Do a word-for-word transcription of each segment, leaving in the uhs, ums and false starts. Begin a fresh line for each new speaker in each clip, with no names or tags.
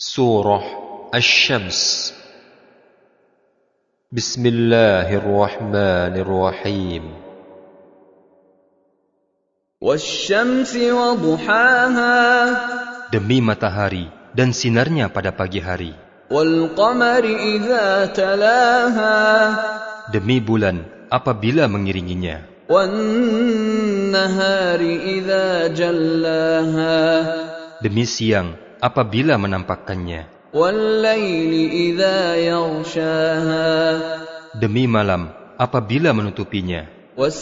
Surah Asy-Syams. Bismillahirrahmanirrahim.
Wasy-syamsi wa duhaha.
Demi matahari dan sinarnya pada pagi hari.
Wal qamari idza talaha.
Demi bulan apabila mengiringinya.
Wan nahari idza jallaha.
Demi siang apabila menampakkannya.
Wal laili idza yaghshaha.
Demi malam apabila menutupinya.
Was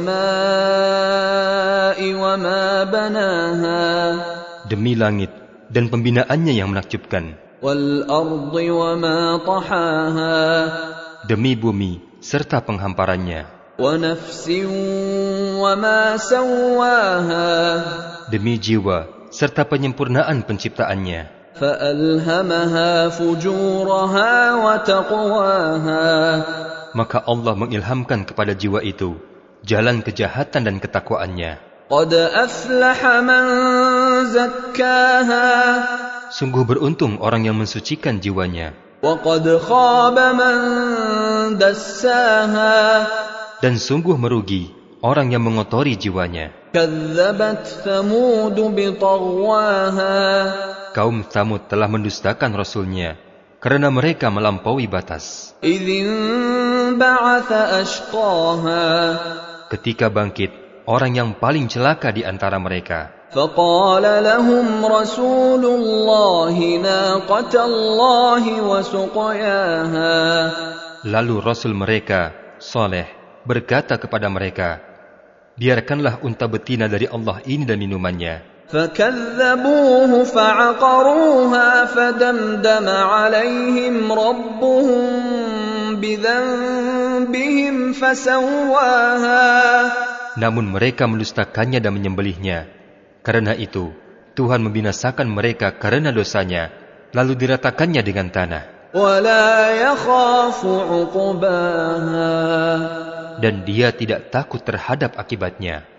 samaa'i wa ma banaha.
Demi langit dan pembinaannya yang menakjubkan.
Wal ardi wa ma tahaha.
Demi bumi serta penghamparannya.
Wa nafsin wa ma sawwaha.
Demi jiwa serta penyempurnaan penciptaannya.
فَأَلْهَمَهَا فُجُورَهَا وَتَقْوَاهَا.
Maka Allah mengilhamkan kepada jiwa itu jalan kejahatan dan ketakwaannya.
قَدْ أَفْلَحَ مَنْ زَكَّاهَا.
Sungguh beruntung orang yang mensucikan jiwanya.
وَقَدْ خَابَ مَنْ دَسَّاهَا.
Dan sungguh merugi orang yang mengotori jiwanya.
كَذَّبَتْ ثَمُودُ بِطَغْوَاهَا.
Kaum Tsamud telah mendustakan Rasulnya karena mereka melampaui batas.
إِذِ انبَعَثَ أَشْقَاهَا.
Ketika bangkit orang yang paling celaka di antara mereka.
فَقَالَ لَهُمْ رَسُولُ اللَّهِ نَاقَةَ اللَّهِ وَسُقْيَاهَا.
Lalu Rasul mereka, Saleh, berkata kepada mereka, biarkanlah unta betina dari Allah ini dan minumannya.
فَكَذَّبُوهُ فَعَقَرُوهَا فَدَمْدَمَ عَلَيْهِمْ رَبُّهُمْ بِذَنبِهِمْ فَسَوَّاهَا.
Namun mereka mendustakannya dan menyembelihnya. Karena itu, Tuhan membinasakan mereka karena dosanya, lalu diratakannya dengan tanah.
وَلَا يَخَافُ عُقْبَاهَا.
Dan dia tidak takut terhadap akibatnya.